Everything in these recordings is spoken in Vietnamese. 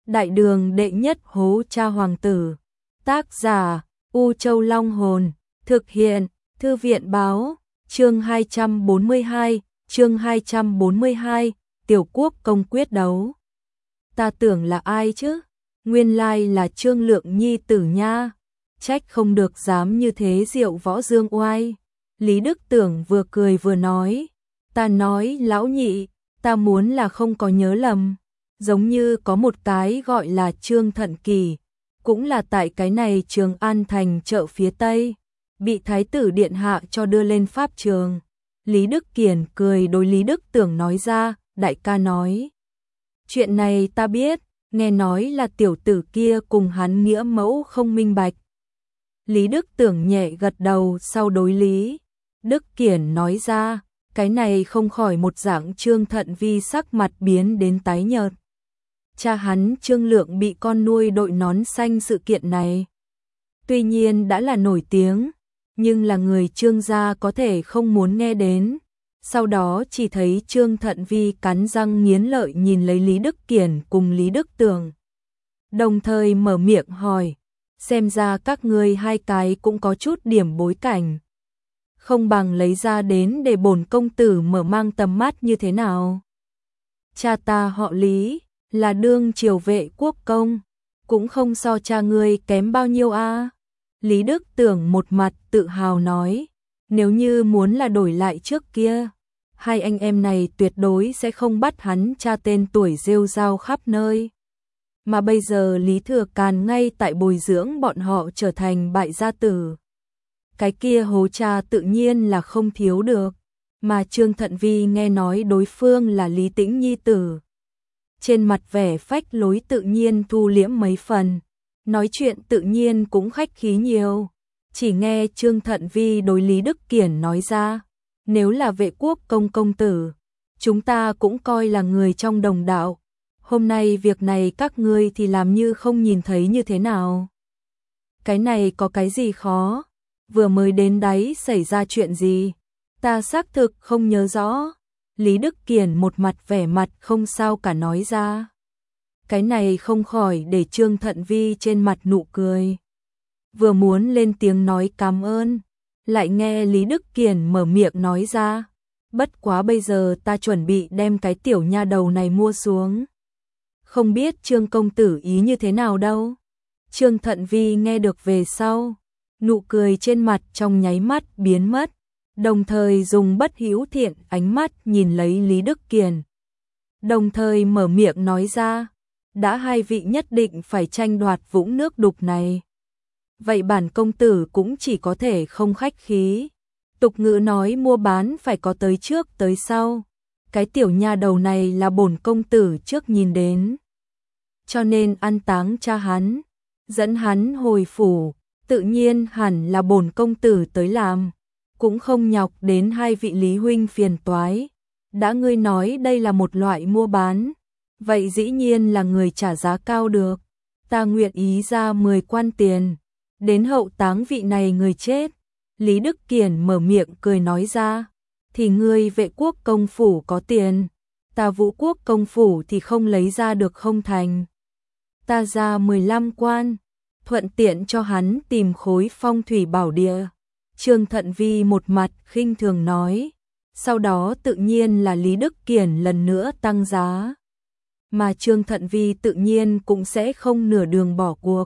Đại đường đệ nhất hố cha hoàng tử. Tác giả U Châu Long Hồn. Thực hiện Thư viện Báo. Chương 242. Chương 242. Tiểu quốc công quyết đấu. Ta tưởng là ai chứ? Nguyên lai là Trương Lượng nhi tử nha. Trách không được dám như thế diệu võ dương oai. Lý Đức Tưởng vừa cười vừa nói. Ta nói lão nhị, ta muốn là không có nhớ lầm. Giống như có một cái gọi là Trương Thận Kỳ, cũng là tại cái này Trường An thành chợ phía Tây, bị Thái tử Điện Hạ cho đưa lên pháp trường. Lý Đức Kiển cười đối Lý Đức Tưởng nói ra, đại ca nói. Chuyện này ta biết, nghe nói là tiểu tử kia cùng hắn nghĩa mẫu không minh bạch. Lý Đức Tưởng nhẹ gật đầu sau đối Lý Đức Kiển nói ra, cái này không khỏi một dạng Trương Thận Vi sắc mặt biến đến tái nhợt. Cha hắn Trương Lượng bị con nuôi đội nón xanh sự kiện này. Tuy nhiên đã là nổi tiếng, nhưng là người Trương gia có thể không muốn nghe đến. Sau đó chỉ thấy Trương Thận Vi cắn răng nghiến lợi nhìn lấy Lý Đức Kiển cùng Lý Đức Tường. Đồng thời mở miệng hỏi, xem ra các ngươi hai cái cũng có chút điểm bối cảnh. Không bằng lấy ra đến để bổn công tử mở mang tầm mắt như thế nào. Cha ta họ Lý, là đương triều vệ quốc công, cũng không so cha ngươi kém bao nhiêu a. Lý Đức Tưởng một mặt tự hào nói, nếu như muốn là đổi lại trước kia, hai anh em này tuyệt đối sẽ không bắt hắn cha tên tuổi rêu rao khắp nơi. Mà bây giờ Lý Thừa Càn ngay tại bồi dưỡng bọn họ trở thành bại gia tử. Cái kia hố cha tự nhiên là không thiếu được, mà Trương Thận Vi nghe nói đối phương là Lý Tĩnh nhi tử. Trên mặt vẻ phách lối tự nhiên thu liễm mấy phần, nói chuyện tự nhiên cũng khách khí nhiều. Chỉ nghe Trương Thận Vi đối Lý Đức Kiển nói ra, nếu là vệ quốc công công tử, chúng ta cũng coi là người trong đồng đạo. Hôm nay việc này các ngươi thì làm như không nhìn thấy như thế nào. Cái này có cái gì khó? Vừa mới đến đấy xảy ra chuyện gì? Ta xác thực không nhớ rõ. Lý Đức Kiển một mặt vẻ mặt không sao cả nói ra. Cái này không khỏi để Trương Thận Vi trên mặt nụ cười. Vừa muốn lên tiếng nói cảm ơn, lại nghe Lý Đức Kiển mở miệng nói ra. Bất quá bây giờ ta chuẩn bị đem cái tiểu nha đầu này mua xuống. Không biết Trương công tử ý như thế nào đâu. Trương Thận Vi nghe được về sau, nụ cười trên mặt trong nháy mắt biến mất, đồng thời dùng bất hữu thiện ánh mắt nhìn lấy Lý Đức Kiển. Đồng thời mở miệng nói ra, đã hai vị nhất định phải tranh đoạt vũng nước đục này. Vậy bản công tử cũng chỉ có thể không khách khí. Tục ngữ nói mua bán phải có tới trước tới sau. Cái tiểu nha đầu này là bổn công tử trước nhìn đến. Cho nên an táng cha hắn, dẫn hắn hồi phủ, tự nhiên hẳn là bổn công tử tới làm. Cũng không nhọc đến hai vị Lý huynh phiền toái. Đã ngươi nói đây là một loại mua bán, vậy dĩ nhiên là người trả giá cao được. Ta nguyện ý ra 10 quan tiền, đến hậu táng vị này người chết. Lý Đức Kiển mở miệng cười nói ra, thì ngươi vệ quốc công phủ có tiền, ta vũ quốc công phủ thì không lấy ra được không thành. Ta ra 15 quan, thuận tiện cho hắn tìm khối phong thủy bảo địa. Trương Thận Vi một mặt khinh thường nói, sau đó tự nhiên là Lý Đức Kiển lần nữa tăng giá. Mà Trương Thận Vi tự nhiên cũng sẽ không nửa đường bỏ cuộc.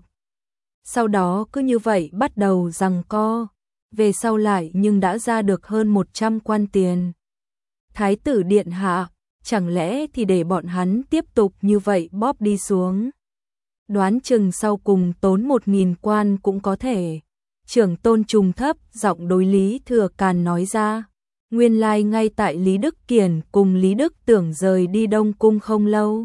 Sau đó cứ như vậy bắt đầu giằng co, về sau lại nhưng đã ra được hơn 100 quan tiền. Thái tử Điện Hạ, chẳng lẽ thì để bọn hắn tiếp tục như vậy bóp đi xuống. Đoán chừng sau cùng tốn 1000 quan cũng có thể. Trưởng tôn trùng thấp giọng đối Lý Thừa Càn nói ra. Nguyên lai ngay tại Lý Đức Kiển cùng Lý Đức Tưởng rời đi Đông Cung không lâu,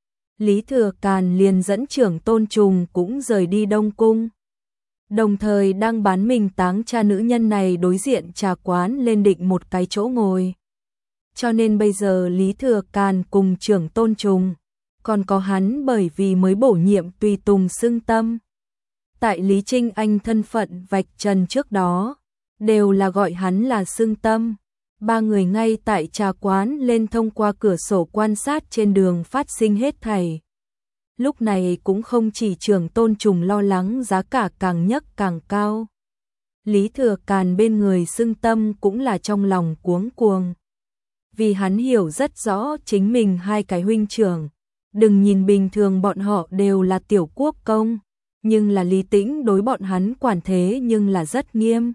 Lý Thừa Càn liền dẫn trưởng tôn trùng cũng rời đi Đông Cung. Đồng thời đang bán mình táng cha nữ nhân này đối diện trà quán lên định một cái chỗ ngồi. Cho nên bây giờ Lý Thừa Càn cùng trưởng tôn trùng, còn có hắn bởi vì mới bổ nhiệm tùy tùng xưng tâm. Tại Lý Trinh Anh thân phận vạch trần trước đó, đều là gọi hắn là xưng tâm. Ba người ngay tại trà quán lên thông qua cửa sổ quan sát trên đường phát sinh hết thảy. Lúc này cũng không chỉ Trường Tôn Trùng lo lắng giá cả càng nhấc càng cao. Lý Thừa Càn bên người Xưng Tâm cũng là trong lòng cuống cuồng. Vì hắn hiểu rất rõ chính mình hai cái huynh trưởng. Đừng nhìn bình thường bọn họ đều là tiểu quốc công, nhưng là Lý Tĩnh đối bọn hắn quản thế nhưng là rất nghiêm.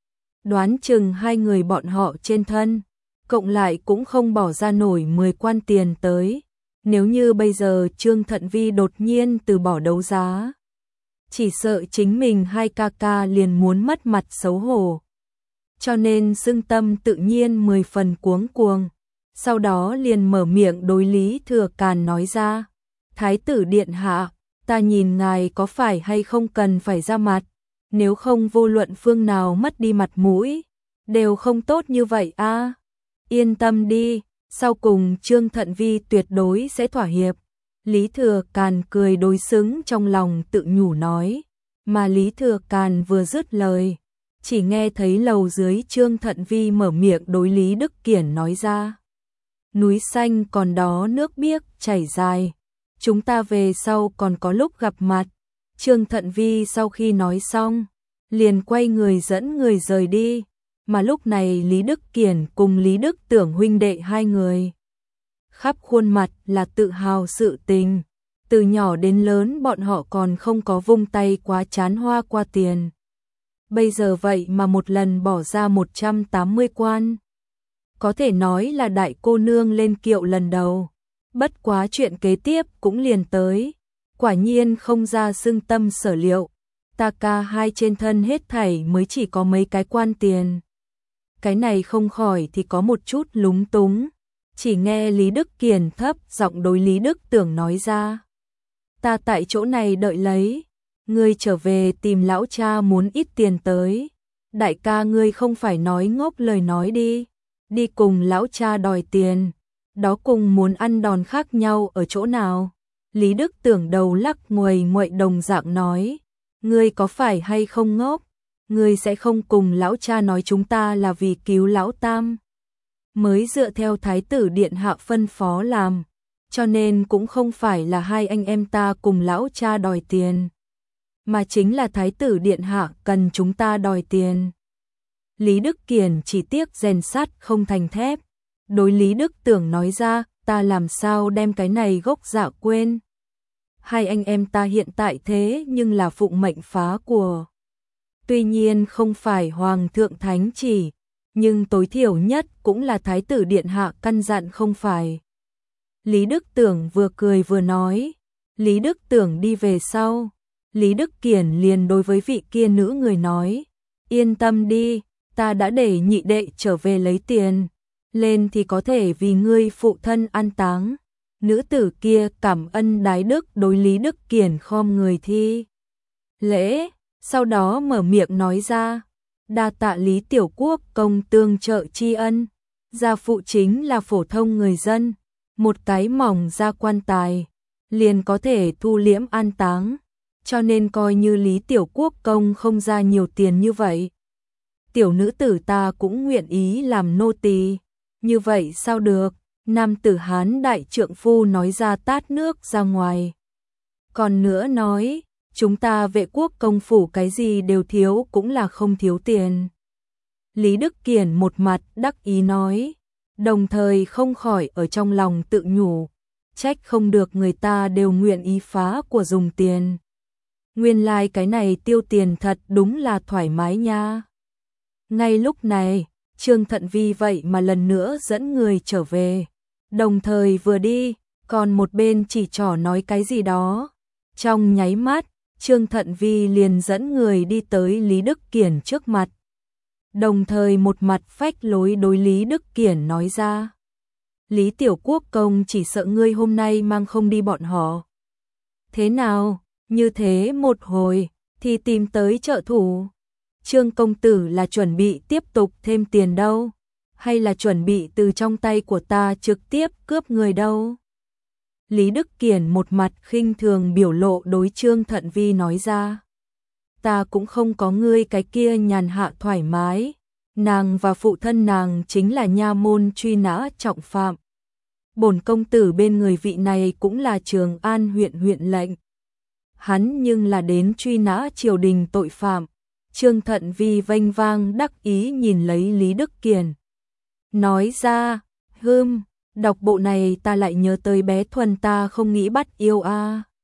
Đoán chừng hai người bọn họ trên thân, cộng lại cũng không bỏ ra nổi 10 quan tiền tới. Nếu như bây giờ Trương Thận Vi đột nhiên từ bỏ đấu giá, chỉ sợ chính mình hai ca ca liền muốn mất mặt xấu hổ. Cho nên Xưng Tâm tự nhiên 10 phần cuống cuồng, sau đó liền mở miệng đối Lý Thừa Càn nói ra, Thái tử điện hạ, ta nhìn ngài có phải hay không cần phải ra mặt, nếu không vô luận phương nào mất đi mặt mũi, đều không tốt như vậy a. Yên tâm đi, sau cùng Trương Thận Vi tuyệt đối sẽ thỏa hiệp. Lý Thừa Càn cười đối xứng trong lòng tự nhủ nói, mà Lý Thừa Càn vừa dứt lời, chỉ nghe thấy lầu dưới Trương Thận Vi mở miệng đối Lý Đức Kiển nói ra. Núi xanh còn đó nước biếc chảy dài, chúng ta về sau còn có lúc gặp mặt. Trương Thận Vi sau khi nói xong, liền quay người dẫn người rời đi, mà lúc này Lý Đức Kiển cùng Lý Đức Tưởng huynh đệ hai người. Khắp khuôn mặt là tự hào sự tình, từ nhỏ đến lớn bọn họ còn không có vung tay quá chán hoa qua tiền. Bây giờ vậy mà một lần bỏ ra 180 quan. Có thể nói là đại cô nương lên kiệu lần đầu. Bất quá chuyện kế tiếp cũng liền tới. Quả nhiên không ra Xưng Tâm sở liệu. Ta ca hai trên thân hết thảy mới chỉ có mấy cái quan tiền. Cái này không khỏi thì có một chút lúng túng. Chỉ nghe Lý Đức Kiển thấp giọng đối Lý Đức Tưởng nói ra. Ta tại chỗ này đợi lấy. Ngươi trở về tìm lão cha muốn ít tiền tới. Đại ca ngươi không phải nói ngốc lời nói đi. Đi cùng lão cha đòi tiền. Đó cùng muốn ăn đòn khác nhau ở chỗ nào? Lý Đức Tưởng đầu lắc nguầy nguậy đồng dạng nói. Ngươi có phải hay không ngốc? Ngươi sẽ không cùng lão cha nói chúng ta là vì cứu lão tam. Mới dựa theo thái tử điện hạ phân phó làm. Cho nên cũng không phải là hai anh em ta cùng lão cha đòi tiền. Mà chính là thái tử điện hạ cần chúng ta đòi tiền. Lý Đức Kiển chỉ tiếc rèn sắt không thành thép. Đối Lý Đức Tưởng nói ra, ta làm sao đem cái này gốc dạ quên. Hai anh em ta hiện tại thế nhưng là phụng mệnh phá của. Tuy nhiên không phải Hoàng thượng thánh chỉ, nhưng tối thiểu nhất cũng là thái tử điện hạ căn dặn không phải. Lý Đức Tưởng vừa cười vừa nói. Lý Đức Tưởng đi về sau. Lý Đức Kiển liền đối với vị kia nữ người nói. Yên tâm đi, ta đã để nhị đệ trở về lấy tiền. Lên thì có thể vì ngươi phụ thân an táng. Nữ tử kia cảm ân đái đức đối Lý Đức Kiển khom người thi lễ, sau đó mở miệng nói ra. Đa tạ Lý Tiểu Quốc công tương trợ tri ân. Gia phụ chính là phổ thông người dân. Một cái mỏng ra quan tài, liền có thể thu liễm an táng. Cho nên coi như Lý Tiểu Quốc công không ra nhiều tiền như vậy. Tiểu nữ tử ta cũng nguyện ý làm nô tỳ. Như vậy sao được? Nam tử Hán đại trượng phu nói ra tát nước ra ngoài. Còn nữa nói, chúng ta Vệ Quốc công phủ cái gì đều thiếu cũng là không thiếu tiền. Lý Đức Kiển một mặt đắc ý nói, đồng thời không khỏi ở trong lòng tự nhủ, trách không được người ta đều nguyện ý phá của dùng tiền. Nguyên lai cái này tiêu tiền thật đúng là thoải mái nha. Ngay lúc này, Trương Thận Vi vậy mà lần nữa dẫn người trở về. Đồng thời vừa đi, còn một bên chỉ trỏ nói cái gì đó. Trong nháy mắt, Trương Thận Vi liền dẫn người đi tới Lý Đức Kiển trước mặt. Đồng thời một mặt phách lối đối Lý Đức Kiển nói ra. Lý Tiểu Quốc công chỉ sợ ngươi hôm nay mang không đi bọn họ. Thế nào, như thế một hồi, thì tìm tới trợ thủ. Trương công tử là chuẩn bị tiếp tục thêm tiền đâu, hay là chuẩn bị từ trong tay của ta trực tiếp cướp người đâu? Lý Đức Kiển một mặt khinh thường biểu lộ đối Trương Thận Vi nói ra. Ta cũng không có ngươi cái kia nhàn hạ thoải mái, nàng và phụ thân nàng chính là nha môn truy nã trọng phạm. bổn công tử bên người vị này cũng là Trường An huyện huyện lệnh. Hắn nhưng là đến truy nã triều đình tội phạm. Trương Thận Vi vênh vang đắc ý nhìn lấy Lý Đức Kiền. Nói ra, đọc bộ này ta lại nhớ tới bé Thuần ta không nghĩ bắt yêu a.